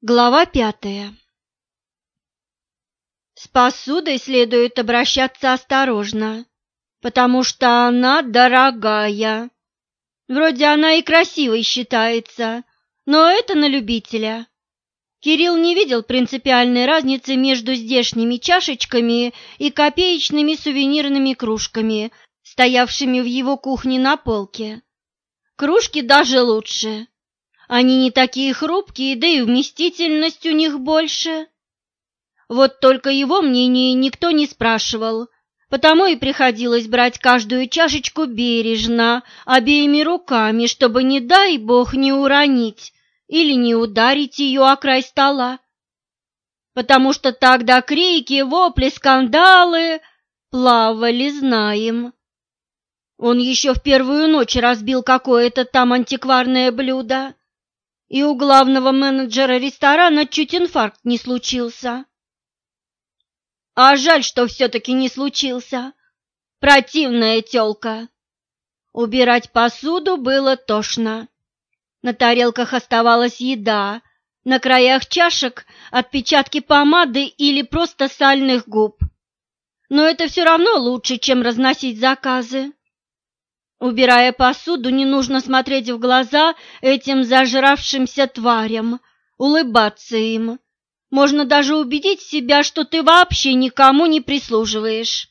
Глава 5. С посудой следует обращаться осторожно, потому что она дорогая. Вроде она и красивой считается, но это на любителя. Кирилл не видел принципиальной разницы между здешними чашечками и копеечными сувенирными кружками, стоявшими в его кухне на полке. Кружки даже лучше. Они не такие хрупкие, да и вместительность у них больше. Вот только его мнение никто не спрашивал, потому и приходилось брать каждую чашечку бережно, обеими руками, чтобы, не дай бог, не уронить или не ударить ее о край стола. Потому что тогда крики, вопли, скандалы плавали, знаем. Он еще в первую ночь разбил какое-то там антикварное блюдо, и у главного менеджера ресторана чуть инфаркт не случился. А жаль, что все-таки не случился. Противная тёлка. Убирать посуду было тошно. На тарелках оставалась еда, на краях чашек отпечатки помады или просто сальных губ. Но это все равно лучше, чем разносить заказы. Убирая посуду, не нужно смотреть в глаза этим зажравшимся тварям, улыбаться им. Можно даже убедить себя, что ты вообще никому не прислуживаешь.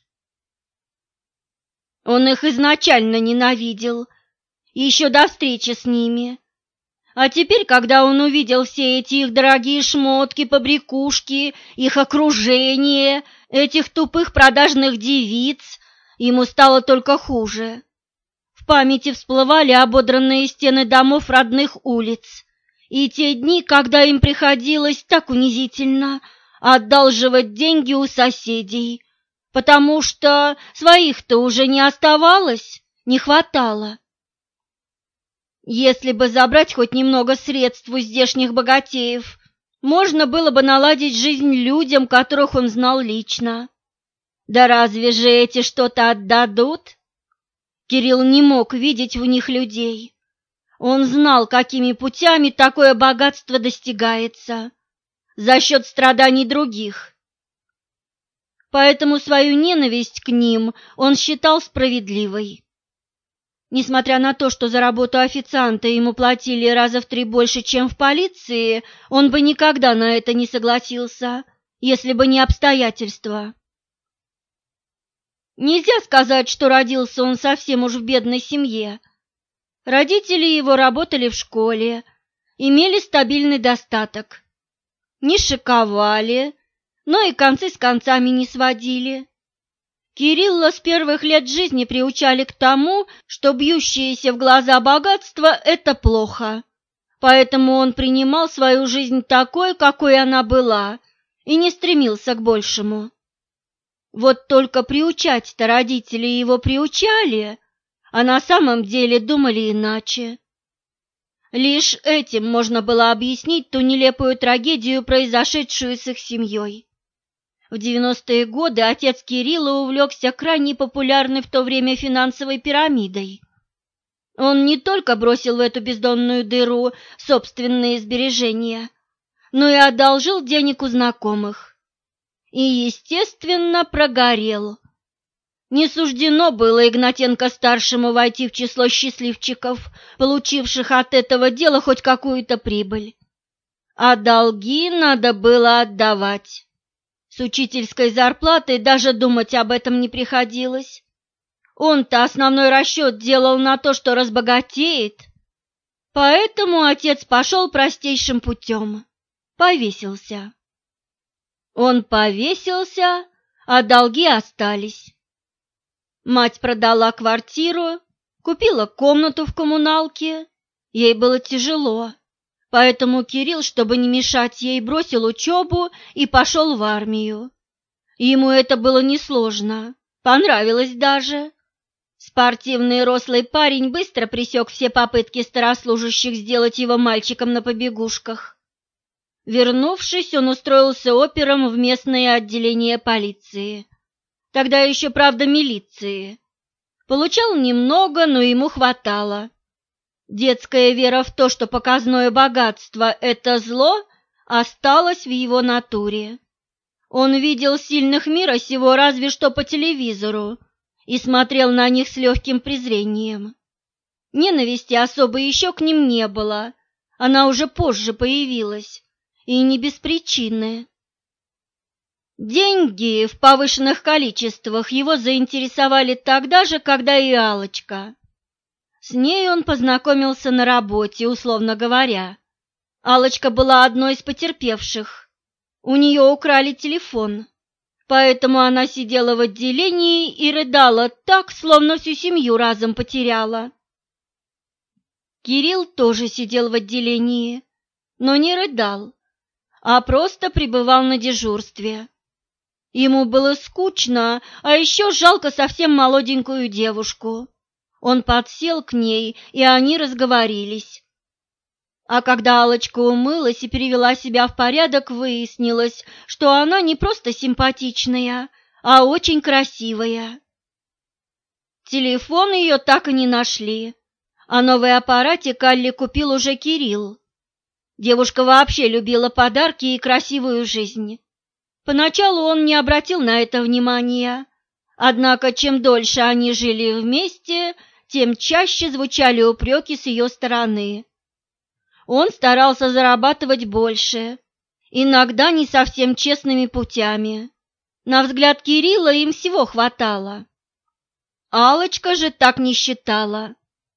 Он их изначально ненавидел, еще до встречи с ними. А теперь, когда он увидел все эти их дорогие шмотки, побрякушки, их окружение, этих тупых продажных девиц, ему стало только хуже. В памяти всплывали ободранные стены домов родных улиц и те дни, когда им приходилось так унизительно одалживать деньги у соседей, потому что своих-то уже не оставалось, не хватало. Если бы забрать хоть немного средств у здешних богатеев, можно было бы наладить жизнь людям, которых он знал лично. Да разве же эти что-то отдадут? Кирилл не мог видеть в них людей. Он знал, какими путями такое богатство достигается, за счет страданий других. Поэтому свою ненависть к ним он считал справедливой. Несмотря на то, что за работу официанта ему платили раза в 3 больше, чем в полиции, он бы никогда на это не согласился, если бы не обстоятельства. Нельзя сказать, что родился он совсем уж в бедной семье. Родители его работали в школе, имели стабильный достаток. Не шиковали, но и концы с концами не сводили. Кирилла с первых лет жизни приучали к тому, что бьющееся в глаза богатство – это плохо. Поэтому он принимал свою жизнь такой, какой она была, и не стремился к большему. Вот только приучать-то родители его приучали, а на самом деле думали иначе. Лишь этим можно было объяснить ту нелепую трагедию, произошедшую с их семьей. В 90-е годы отец Кирилла увлекся крайне популярной в то время финансовой пирамидой. Он не только бросил в эту бездонную дыру собственные сбережения, но и одолжил денег у знакомых. И, естественно, прогорел. Не суждено было Игнатенко-старшему войти в число счастливчиков, получивших от этого дела хоть какую-то прибыль. А долги надо было отдавать. С учительской зарплатой даже думать об этом не приходилось. Он-то основной расчет делал на то, что разбогатеет. Поэтому отец пошел простейшим путем. Повесился. Он повесился, а долги остались. Мать продала квартиру, купила комнату в коммуналке. Ей было тяжело, поэтому Кирилл, чтобы не мешать ей, бросил учебу и пошел в армию. Ему это было несложно, понравилось даже. Спортивный рослый парень быстро пресек все попытки старослужащих сделать его мальчиком на побегушках. Вернувшись, он устроился опером в местное отделение полиции. Тогда еще, правда, милиции. Получал немного, но ему хватало. Детская вера в то, что показное богатство – это зло, осталось в его натуре. Он видел сильных мира сего разве что по телевизору и смотрел на них с легким презрением. Ненависти особо еще к ним не было, она уже позже появилась, и не без причины. Деньги в повышенных количествах его заинтересовали тогда же, когда и Аллочка. С ней он познакомился на работе, условно говоря. Аллочка была одной из потерпевших. У нее украли телефон, поэтому она сидела в отделении и рыдала так, словно всю семью разом потеряла. Кирилл тоже сидел в отделении, но не рыдал, а просто пребывал на дежурстве. Ему было скучно, а еще жалко совсем молоденькую девушку. Он подсел к ней, и они разговорились. А когда Аллочка умылась и перевела себя в порядок, выяснилось, что она не просто симпатичная, а очень красивая. Телефон ее так и не нашли, а новый аппаратик Алле купил уже Кирилл. Девушка вообще любила подарки и красивую жизнь. Поначалу он не обратил на это внимания, однако чем дольше они жили вместе, тем чаще звучали упреки с ее стороны. Он старался зарабатывать больше, иногда не совсем честными путями. На взгляд Кирилла им всего хватало. Аллочка же так не считала.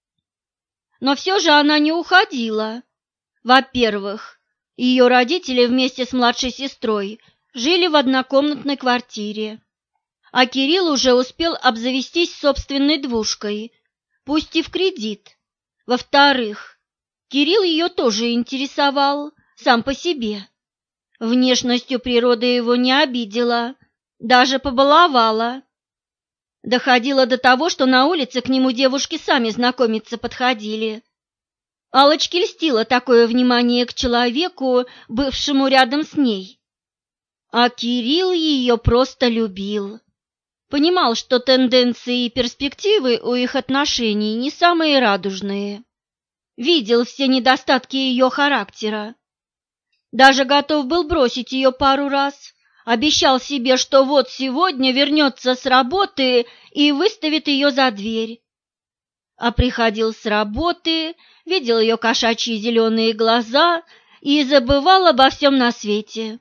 Но все же она не уходила. Во-первых, ее родители вместе с младшей сестрой жили в однокомнатной квартире, а Кирилл уже успел обзавестись собственной двушкой, пусть и в кредит. Во-вторых, Кирилл ее тоже интересовал сам по себе. Внешностью природа его не обидела, даже побаловала. Доходило до того, что на улице к нему девушки сами знакомиться подходили. Аллочке льстило такое внимание к человеку, бывшему рядом с ней. А Кирилл ее просто любил. Понимал, что тенденции и перспективы у их отношений не самые радужные. Видел все недостатки ее характера. Даже готов был бросить ее пару раз. Обещал себе, что вот сегодня вернется с работы и выставит ее за дверь. А приходил с работы, видел ее кошачьи зеленые глаза и забывал обо всем на свете.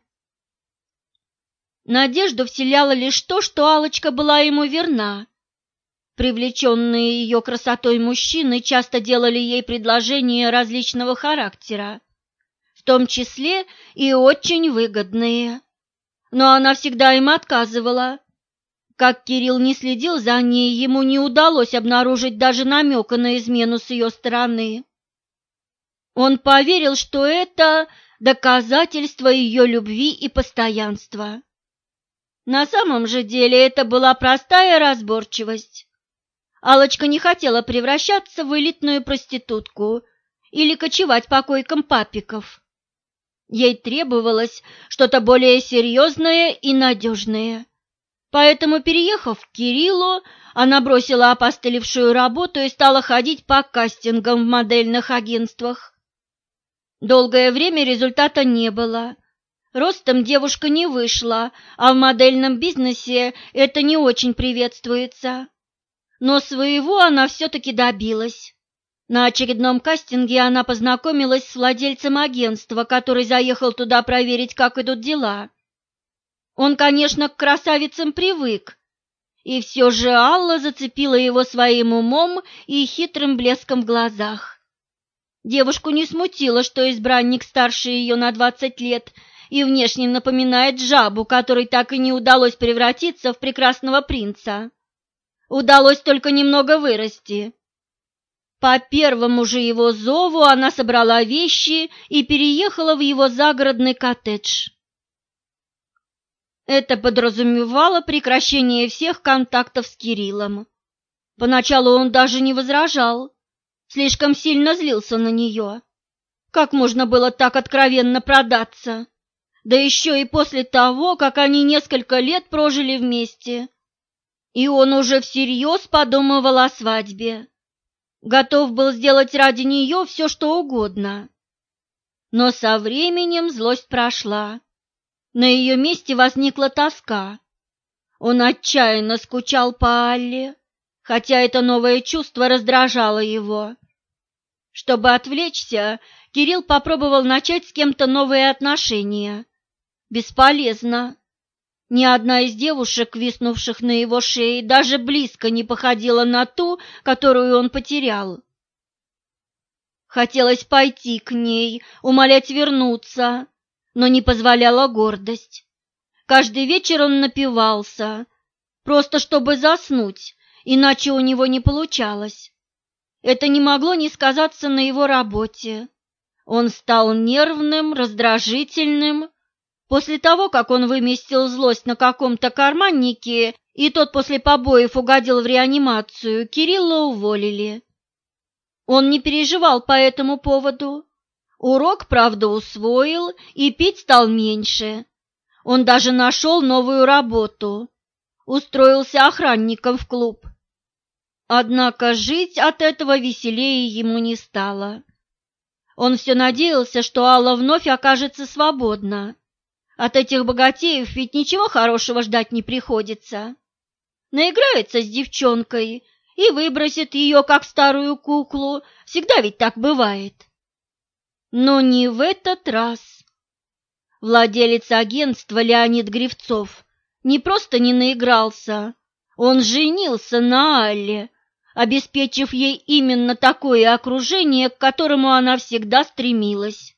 Надежду вселяло лишь то, что Аллочка была ему верна. Привлеченные ее красотой мужчины часто делали ей предложения различного характера, в том числе и очень выгодные. Но она всегда им отказывала. Как Кирилл не следил за ней, ему не удалось обнаружить даже намека на измену с ее стороны. Он поверил, что это доказательство ее любви и постоянства. На самом же деле это была простая разборчивость. Аллочка не хотела превращаться в элитную проститутку или кочевать по койкам папиков. Ей требовалось что-то более серьезное и надежное. Поэтому, переехав к Кириллу, она бросила опостылевшую работу и стала ходить по кастингам в модельных агентствах. Долгое время результата не было. Ростом девушка не вышла, а в модельном бизнесе это не очень приветствуется. Но своего она все-таки добилась. На очередном кастинге она познакомилась с владельцем агентства, который заехал туда проверить, как идут дела. Он, конечно, к красавицам привык, и все же Алла зацепила его своим умом и хитрым блеском в глазах. Девушку не смутило, что избранник старше ее на 20 лет и внешне напоминает жабу, которой так и не удалось превратиться в прекрасного принца. Удалось только немного вырасти. По первому же его зову она собрала вещи и переехала в его загородный коттедж. Это подразумевало прекращение всех контактов с Кириллом. Поначалу он даже не возражал, слишком сильно злился на нее. Как можно было так откровенно продаться? Да еще и после того, как они несколько лет прожили вместе. И он уже всерьез подумывал о свадьбе. Готов был сделать ради нее все, что угодно. Но со временем злость прошла. На ее месте возникла тоска. Он отчаянно скучал по Алле, хотя это новое чувство раздражало его. Чтобы отвлечься, Кирилл попробовал начать с кем-то новые отношения. Бесполезно. Ни одна из девушек, виснувших на его шее, даже близко не походила на ту, которую он потерял. Хотелось пойти к ней, умолять вернуться, но не позволяла гордость. Каждый вечер он напивался, просто чтобы заснуть, иначе у него не получалось. Это не могло не сказаться на его работе. Он стал нервным, раздражительным. После того, как он выместил злость на каком-то карманнике, и тот после побоев угодил в реанимацию, Кирилла уволили. Он не переживал по этому поводу. Урок, правда, усвоил, и пить стал меньше. Он даже нашел новую работу. Устроился охранником в клуб. Однако жить от этого веселее ему не стало. Он все надеялся, что Алла вновь окажется свободна. От этих богатеев ведь ничего хорошего ждать не приходится. Наиграется с девчонкой и выбросит ее, как старую куклу. Всегда ведь так бывает. Но не в этот раз. Владелец агентства Леонид Гривцов не просто не наигрался, он женился на Алле, обеспечив ей именно такое окружение, к которому она всегда стремилась.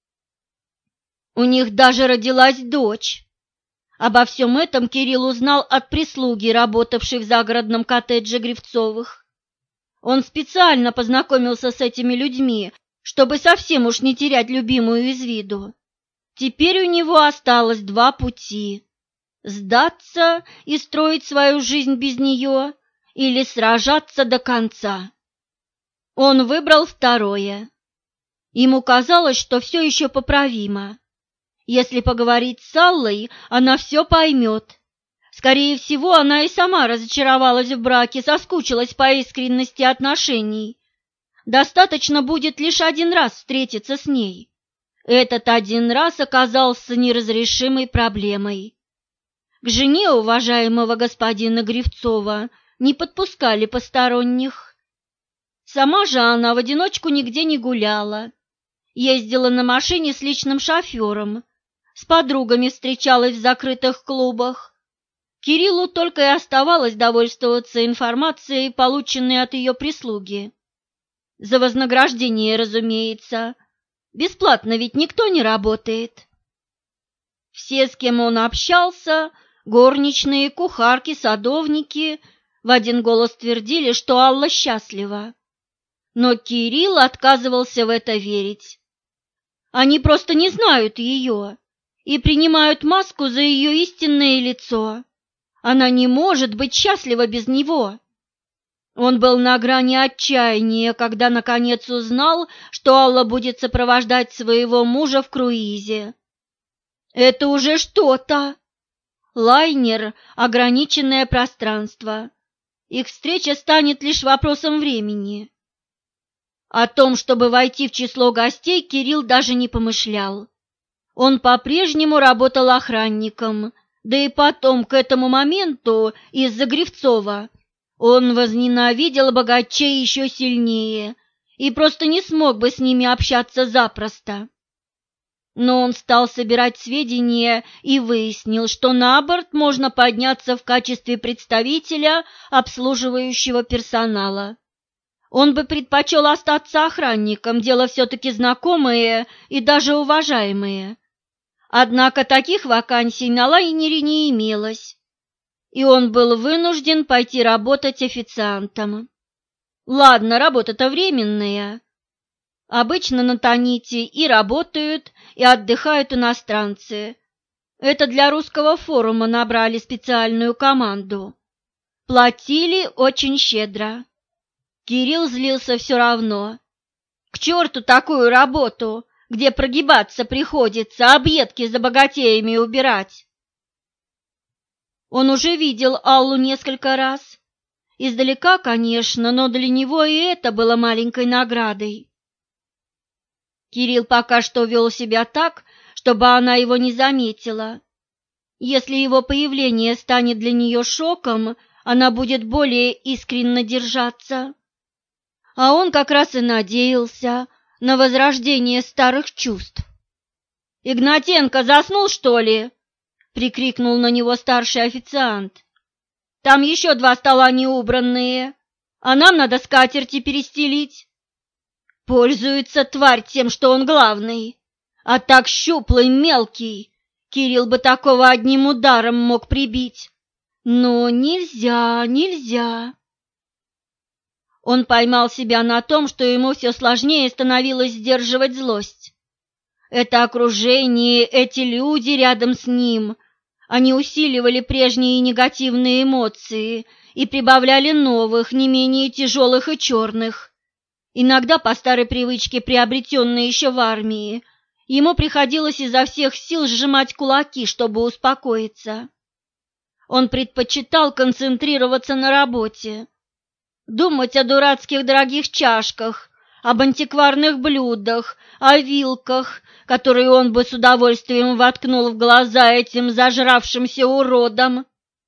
У них даже родилась дочь. Обо всем этом Кирилл узнал от прислуги, работавшей в загородном коттедже Гривцовых. Он специально познакомился с этими людьми, чтобы совсем уж не терять любимую из виду. Теперь у него осталось два пути: сдаться и строить свою жизнь без нее, или сражаться до конца. Он выбрал второе. Ему казалось, что все еще поправимо. Если поговорить с Аллой, она все поймет. Скорее всего, она и сама разочаровалась в браке, соскучилась по искренности отношений. Достаточно будет лишь один раз встретиться с ней. Этот один раз оказался неразрешимой проблемой. К жене уважаемого господина Гривцова не подпускали посторонних. Сама же она в одиночку нигде не гуляла. Ездила на машине с личным шофером, с подругами встречалась в закрытых клубах. Кириллу только и оставалось довольствоваться информацией, полученной от ее прислуги. За вознаграждение, разумеется. Бесплатно ведь никто не работает. Все, с кем он общался, горничные, кухарки, садовники, в один голос твердили, что Алла счастлива. Но Кирилл отказывался в это верить. Они просто не знают ее и принимают маску за ее истинное лицо. Она не может быть счастлива без него. Он был на грани отчаяния, когда наконец узнал, что Алла будет сопровождать своего мужа в круизе. Это уже что-то. Лайнер – ограниченное пространство. Их встреча станет лишь вопросом времени. О том, чтобы войти в число гостей, Кирилл даже не помышлял. Он по-прежнему работал охранником, да и потом, к этому моменту, из-за Гривцова, он возненавидел богачей еще сильнее и просто не смог бы с ними общаться запросто. Но он стал собирать сведения и выяснил, что на борт можно подняться в качестве представителя обслуживающего персонала. Он бы предпочел остаться охранником, дело все-таки знакомое и даже уважаемое. Однако таких вакансий на лайнере не имелось, и он был вынужден пойти работать официантом. Ладно, работа-то временная. Обычно на Таните и работают, и отдыхают иностранцы. Это для русского форума набрали специальную команду. Платили очень щедро. Кирилл злился все равно. К черту такую работу, где прогибаться приходится, объедки за богатеями убирать. Он уже видел Аллу несколько раз. Издалека, конечно, но для него и это было маленькой наградой. Кирилл пока что вел себя так, чтобы она его не заметила. Если его появление станет для нее шоком, она будет более искренне держаться. А он как раз и надеялся на возрождение старых чувств. «Игнатенко заснул, что ли?» — прикрикнул на него старший официант. «Там еще 2 стола неубранные, а нам надо скатерти перестелить». Пользуется тварь тем, что он главный, а так щуплый, мелкий. Кирилл бы такого одним ударом мог прибить. Но нельзя. Он поймал себя на том, что ему все сложнее становилось сдерживать злость. Это окружение, эти люди рядом с ним, они усиливали прежние негативные эмоции и прибавляли новых, не менее тяжелых и черных. Иногда по старой привычке, приобретенной еще в армии, ему приходилось изо всех сил сжимать кулаки, чтобы успокоиться. Он предпочитал концентрироваться на работе, думать о дурацких дорогих чашках, об антикварных блюдах, о вилках, которые он бы с удовольствием воткнул в глаза этим зажравшимся уродам.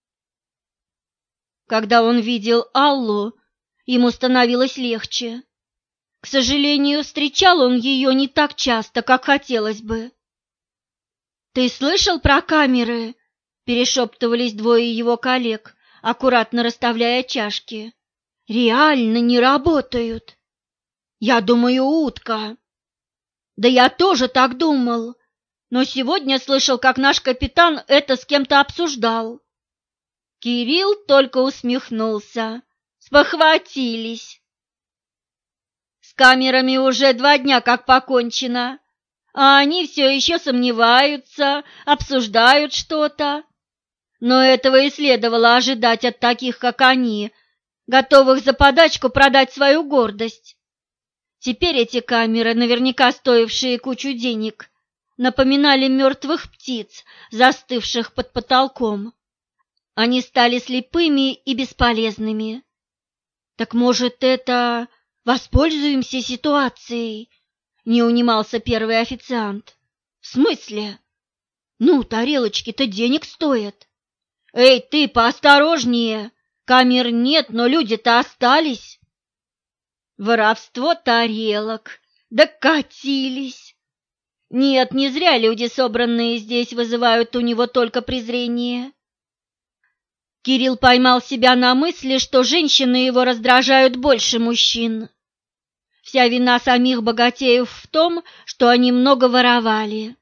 Когда он видел Аллу, ему становилось легче. К сожалению, встречал он ее не так часто, как хотелось бы. «Ты слышал про камеры?» – перешептывались 2 его коллег, аккуратно расставляя чашки. «Реально не работают. Я думаю, утка». «Да я тоже так думал, но сегодня слышал, как наш капитан это с кем-то обсуждал». Кирилл только усмехнулся. Спохватились. С камерами уже 2 дня как покончено, а они все еще сомневаются, обсуждают что-то. Но этого и следовало ожидать от таких, как они, готовых за подачку продать свою гордость. Теперь эти камеры, наверняка стоившие кучу денег, напоминали мертвых птиц, застывших под потолком. Они стали слепыми и бесполезными. Так может, это... «Воспользуемся ситуацией», — не унимался первый официант. «В смысле? Ну, тарелочки-то денег стоят». «Эй, ты, поосторожнее! Камер нет, но люди-то остались». Воровство тарелок. Докатились. Нет, не зря люди, собранные здесь, вызывают у него только презрение. Кирилл поймал себя на мысли, что женщины его раздражают больше мужчин. Вся вина самих богатеев в том, что они много воровали.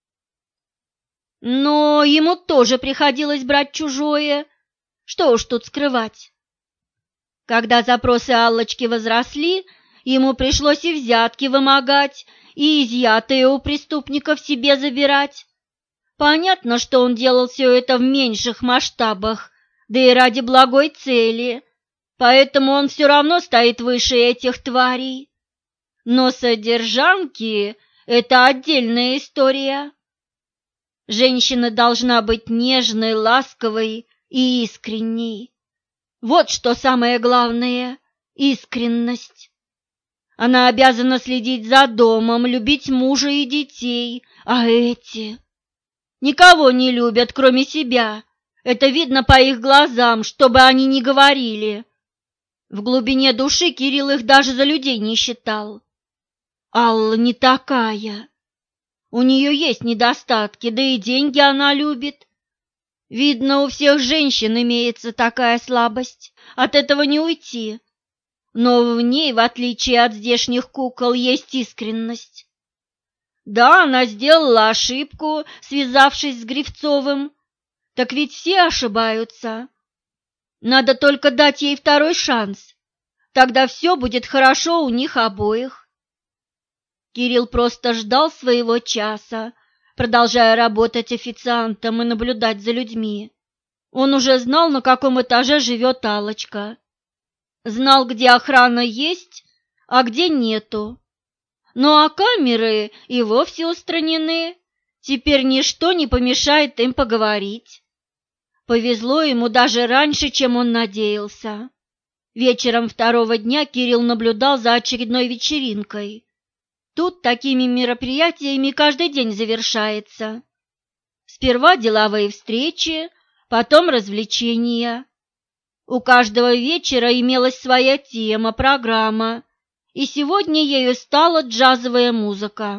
Но ему тоже приходилось брать чужое. Что уж тут скрывать. Когда запросы Аллочки возросли, ему пришлось и взятки вымогать, и изъятые у преступников себе забирать. Понятно, что он делал все это в меньших масштабах, да и ради благой цели, поэтому он все равно стоит выше этих тварей. Но содержанки – это отдельная история. Женщина должна быть нежной, ласковой и искренней. Вот что самое главное – искренность. Она обязана следить за домом, любить мужа и детей, а эти никого не любят, кроме себя. Это видно по их глазам, что бы они ни говорили. В глубине души Кирилл их даже за людей не считал. Алла не такая. У нее есть недостатки, да и деньги она любит. Видно, у всех женщин имеется такая слабость, от этого не уйти. Но в ней, в отличие от здешних кукол, есть искренность. Да, она сделала ошибку, связавшись с Гривцовым. Так ведь все ошибаются. Надо только дать ей второй шанс. Тогда все будет хорошо у них обоих. Кирилл просто ждал своего часа, продолжая работать официантом и наблюдать за людьми. Он уже знал, на каком этаже живет Аллочка. Знал, где охрана есть, а где нету. Ну а камеры и вовсе устранены. Теперь ничто не помешает им поговорить. Повезло ему даже раньше, чем он надеялся. Вечером 2-го дня Кирилл наблюдал за очередной вечеринкой. Тут такими мероприятиями каждый день завершается. Сперва деловые встречи, потом развлечения. У каждого вечера имелась своя тема, программа, и сегодня ею стала джазовая музыка.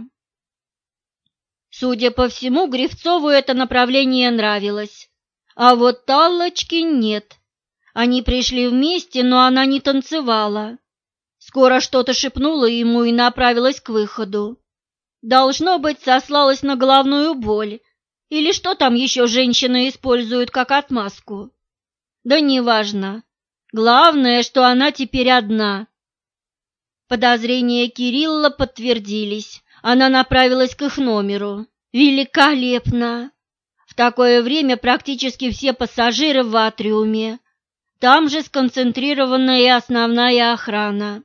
Судя по всему, Гривцову это направление нравилось, а вот Аллочке нет. Они пришли вместе, но она не танцевала. Скоро что-то шепнула ему и направилась к выходу. Должно быть, сослалась на головную боль, или что там еще женщины используют как отмазку. Да неважно. Главное, что она теперь одна. Подозрения Кирилла подтвердились. Она направилась к их номеру. Великолепно! В такое время практически все пассажиры в атриуме. Там же сконцентрирована и основная охрана.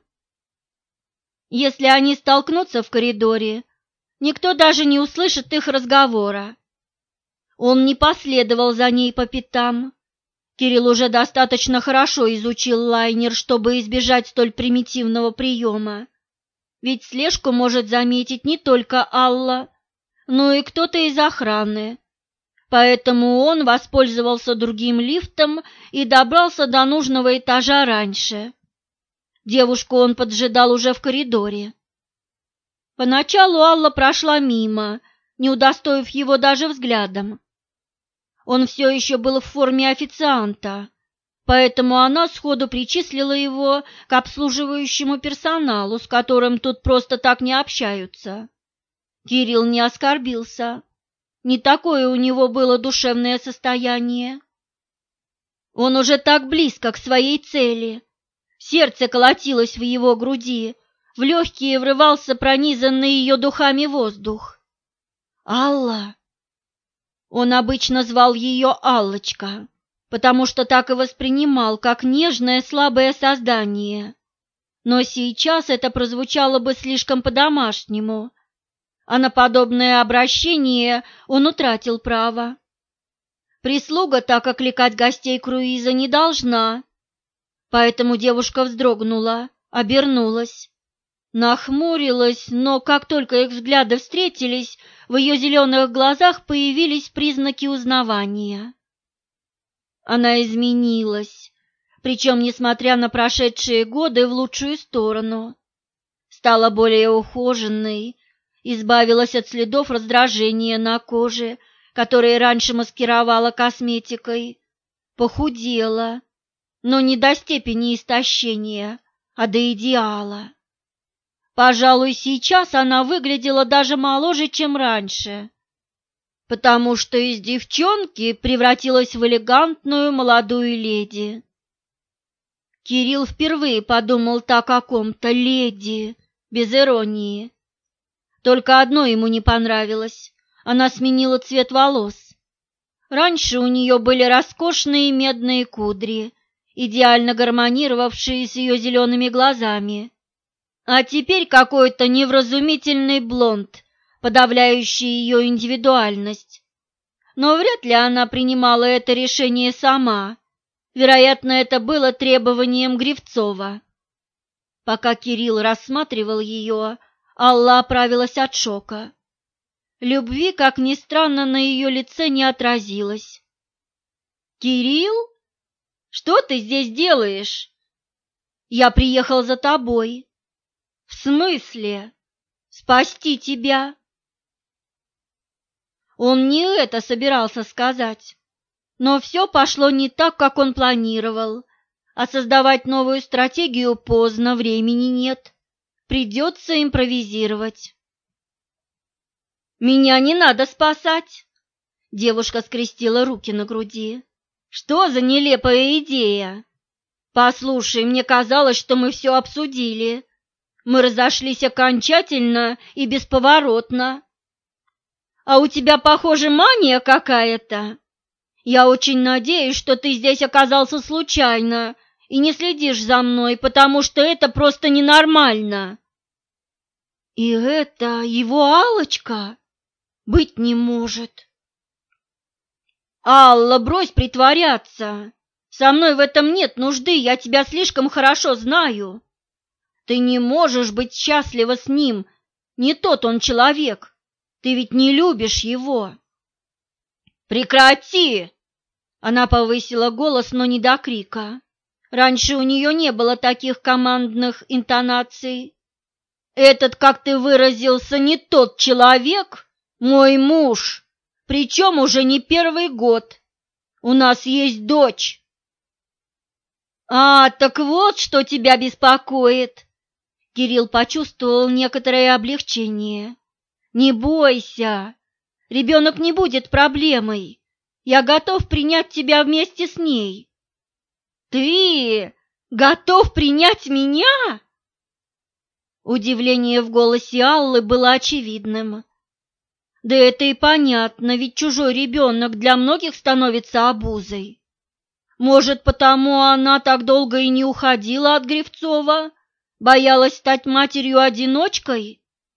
Если они столкнутся в коридоре, никто даже не услышит их разговора. Он не последовал за ней по пятам. Кирилл уже достаточно хорошо изучил лайнер, чтобы избежать столь примитивного приема. Ведь слежку может заметить не только Алла, но и кто-то из охраны. Поэтому он воспользовался другим лифтом и добрался до нужного этажа раньше. Девушку он поджидал уже в коридоре. Поначалу Алла прошла мимо, не удостоив его даже взглядом. Он все еще был в форме официанта, поэтому она сходу причислила его к обслуживающему персоналу, с которым тут просто так не общаются. Кирилл не оскорбился. Не такое у него было душевное состояние. Он уже так близко к своей цели. Сердце колотилось в его груди, в легкие врывался пронизанный ее духами воздух. «Алла!» Он обычно звал ее Аллочка, потому что так и воспринимал, как нежное слабое создание. Но сейчас это прозвучало бы слишком по-домашнему, а на подобное обращение он утратил право. Прислуга так окликать гостей круиза не должна, поэтому девушка вздрогнула, обернулась. Нахмурилась, но как только их взгляды встретились, в ее зеленых глазах появились признаки узнавания. Она изменилась, причем, несмотря на прошедшие годы, в лучшую сторону. Стала более ухоженной, избавилась от следов раздражения на коже, которые раньше маскировала косметикой, похудела, но не до степени истощения, а до идеала. Пожалуй, сейчас она выглядела даже моложе, чем раньше, потому что из девчонки превратилась в элегантную молодую леди. Кирилл впервые подумал так о ком-то леди, без иронии. Только одно ему не понравилось – она сменила цвет волос. Раньше у нее были роскошные медные кудри, идеально гармонировавшие с ее зелеными глазами. А теперь какой-то невразумительный блонд, подавляющий ее индивидуальность. Но вряд ли она принимала это решение сама. Вероятно, это было требованием Гривцова. Пока Кирилл рассматривал ее, Алла оправилась от шока. Любви, как ни странно, на ее лице не отразилось. «Кирилл? Что ты здесь делаешь?» «Я приехал за тобой». «В смысле? Спасти тебя?» Он не это собирался сказать, но все пошло не так, как он планировал, а создавать новую стратегию поздно, времени нет, придется импровизировать. «Меня не надо спасать!» Девушка скрестила руки на груди. «Что за нелепая идея? Послушай, мне казалось, что мы все обсудили. Мы разошлись окончательно и бесповоротно. А у тебя, похоже, мания какая-то. Я очень надеюсь, что ты здесь оказался случайно и не следишь за мной, потому что это просто ненормально». «И это его Аллочка? Быть не может». «Алла, брось притворяться. Со мной в этом нет нужды, я тебя слишком хорошо знаю. Ты не можешь быть счастлива с ним, Не тот он человек. Ты ведь не любишь его. Прекрати! Она повысила голос, но не до крика. Раньше у нее не было таких командных интонаций. Этот, как ты выразился, не тот человек, мой муж, причем уже не первый год. У нас есть дочь. А, так вот, что тебя беспокоит. Кирилл почувствовал некоторое облегчение. Не бойся, ребенок не будет проблемой. Я готов принять тебя вместе с ней. Ты готов принять меня? Удивление в голосе Аллы было очевидным. Да это и понятно, ведь чужой ребенок для многих становится обузой. Может, потому она так долго и не уходила от Гривцова, боялась стать матерью-одиночкой?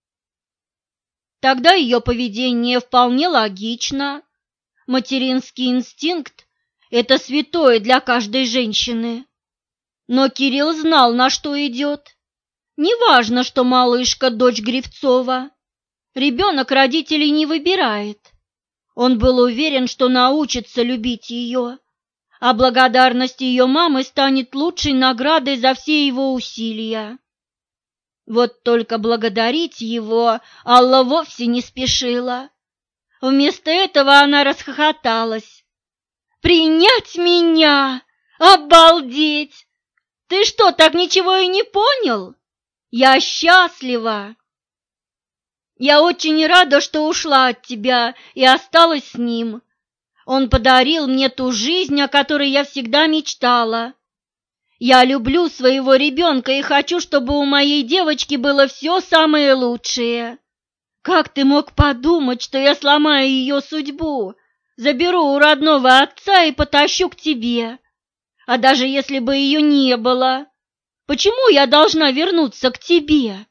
Тогда ее поведение вполне логично. Материнский инстинкт – это святое для каждой женщины. Но Кирилл знал, на что идет. Неважно, что малышка – дочь Гривцова. Ребенок родителей не выбирает. Он был уверен, что научится любить ее, а благодарность ее мамы станет лучшей наградой за все его усилия. Вот только благодарить его Алла вовсе не спешила. Вместо этого она расхохоталась. «Принять меня? Обалдеть! Ты что, так ничего и не понял? Я счастлива! Я очень рада, что ушла от тебя и осталась с ним. Он подарил мне ту жизнь, о которой я всегда мечтала. Я люблю своего ребенка и хочу, чтобы у моей девочки было все самое лучшее. Как ты мог подумать, что я сломаю ее судьбу, заберу у родного отца и потащу к тебе? А даже если бы ее не было, почему я должна вернуться к тебе?»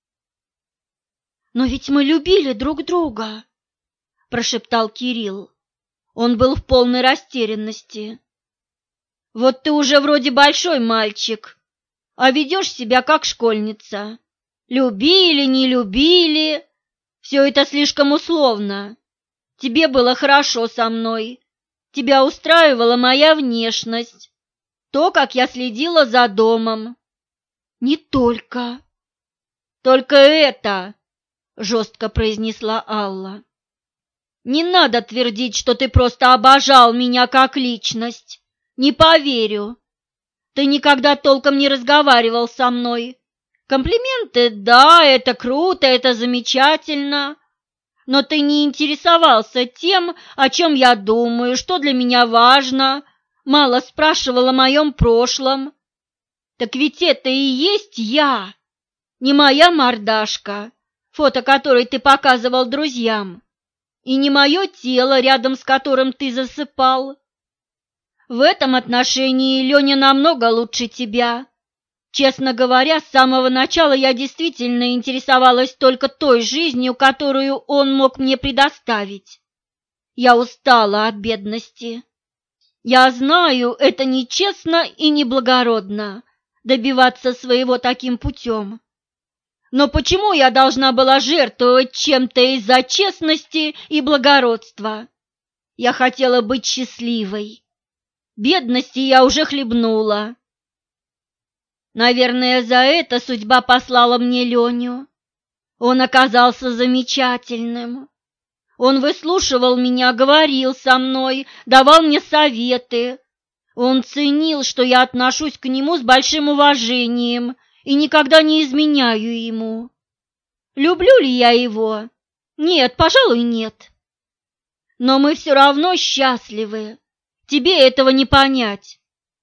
«Но ведь мы любили друг друга», – прошептал Кирилл. Он был в полной растерянности. «Вот ты уже вроде большой мальчик, а ведешь себя как школьница. Любили, не любили, все это слишком условно. Тебе было хорошо со мной, тебя устраивала моя внешность, то, как я следила за домом». «Не только». «Только это», – жестко произнесла Алла. «Не надо твердить, что ты просто обожал меня как личность. Не поверю. Ты никогда толком не разговаривал со мной. Комплименты, да, это круто, это замечательно. Но ты не интересовался тем, о чем я думаю, что для меня важно, мало спрашивал о моем прошлом. Так ведь это и есть я, не моя мордашка, фото которой ты показывал друзьям, и не мое тело, рядом с которым ты засыпал. В этом отношении Леня намного лучше тебя. Честно говоря, с самого начала я действительно интересовалась только той жизнью, которую он мог мне предоставить. Я устала от бедности. Я знаю, это нечестно и неблагородно добиваться своего таким путем. Но почему я должна была жертвовать чем-то из-за честности и благородства? Я хотела быть счастливой. Бедности я уже хлебнула. Наверное, за это судьба послала мне Леню. Он оказался замечательным. Он выслушивал меня, говорил со мной, давал мне советы. Он ценил, что я отношусь к нему с большим уважением и никогда не изменяю ему. Люблю ли я его? Нет, пожалуй, нет. Но мы все равно счастливы. Тебе этого не понять.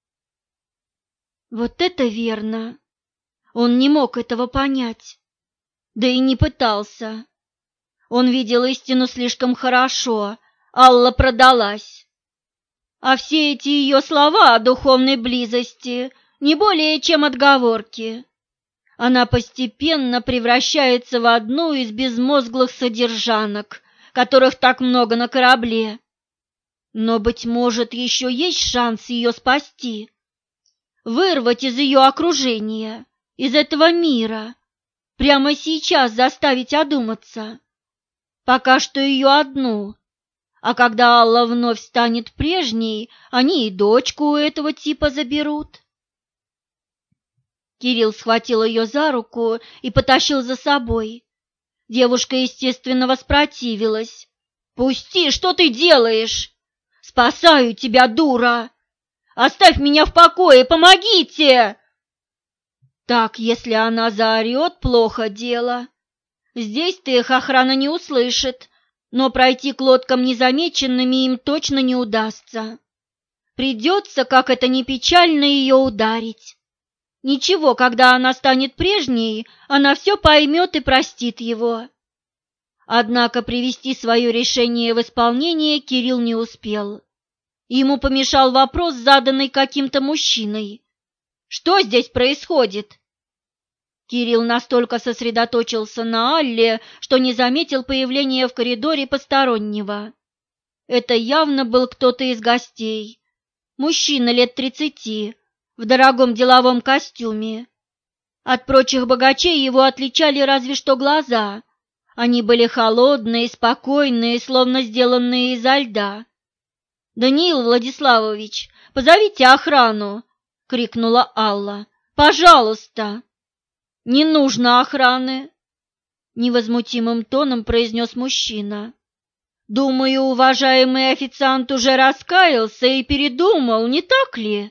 Вот это верно. Он не мог этого понять, да и не пытался. Он видел истину слишком хорошо, Алла продалась. А все эти ее слова о духовной близости не более чем отговорки. Она постепенно превращается в одну из безмозглых содержанок, которых так много на корабле. Но, быть может, еще есть шанс ее спасти, вырвать из ее окружения, из этого мира, прямо сейчас заставить одуматься. Пока что ее одну, а когда Алла вновь станет прежней, они и дочку у этого типа заберут. Кирилл схватил ее за руку и потащил за собой. Девушка, естественно, воспротивилась. «Пусти, что ты делаешь? Спасаю тебя, дура! Оставь меня в покое, помогите!» Так, если она заорет, плохо дело. Здесь-то их охрана не услышит, но пройти к лодкам незамеченными им точно не удастся. Придется, как это ни печально, ее ударить. Ничего, когда она станет прежней, она все поймет и простит его. Однако привести свое решение в исполнение Кирилл не успел. Ему помешал вопрос, заданный каким-то мужчиной. «Что здесь происходит?» Кирилл настолько сосредоточился на Алле, что не заметил появления в коридоре постороннего. Это явно был кто-то из гостей. Мужчина лет 30, в дорогом деловом костюме. От прочих богачей его отличали разве что глаза. Они были холодные, спокойные, словно сделанные изо льда. «Даниил Владиславович, позовите охрану!» — крикнула Алла. «Пожалуйста!» «Не нужно охраны!» — невозмутимым тоном произнес мужчина. «Думаю, уважаемый официант уже раскаялся и передумал, не так ли?»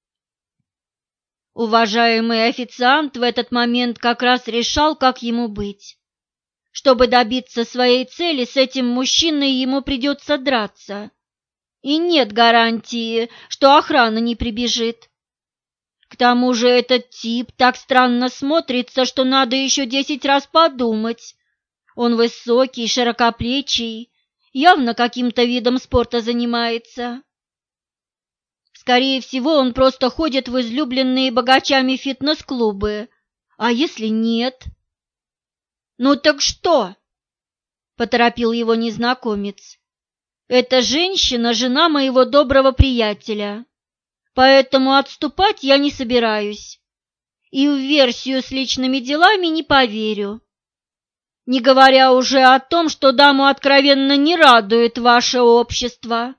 Уважаемый официант в этот момент как раз решал, как ему быть. Чтобы добиться своей цели, с этим мужчиной ему придется драться. И нет гарантии, что охрана не прибежит. К тому же этот тип так странно смотрится, что надо еще 10 раз подумать. Он высокий, широкоплечий, явно каким-то видом спорта занимается. Скорее всего, он просто ходит в излюбленные богачами фитнес-клубы. А если нет? «Ну так что?» – поторопил его незнакомец. «Эта женщина – жена моего доброго приятеля, поэтому отступать я не собираюсь и в версию с личными делами не поверю. Не говоря уже о том, что даму откровенно не радует ваше общество».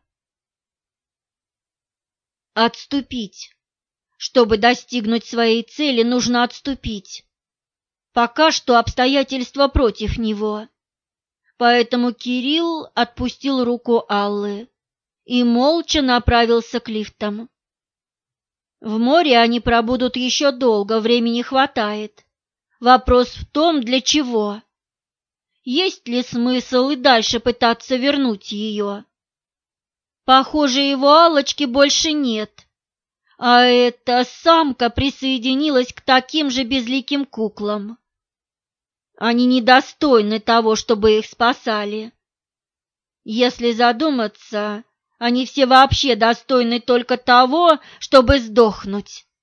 Отступить. Чтобы достигнуть своей цели, нужно отступить. Пока что обстоятельства против него. Поэтому Кирилл отпустил руку Аллы и молча направился к лифтам. В море они пробудут еще долго, времени хватает. Вопрос в том, для чего. Есть ли смысл и дальше пытаться вернуть ее? Похоже, его Аллочки больше нет, а эта самка присоединилась к таким же безликим куклам. Они недостойны того, чтобы их спасали. Если задуматься, они все вообще достойны только того, чтобы сдохнуть.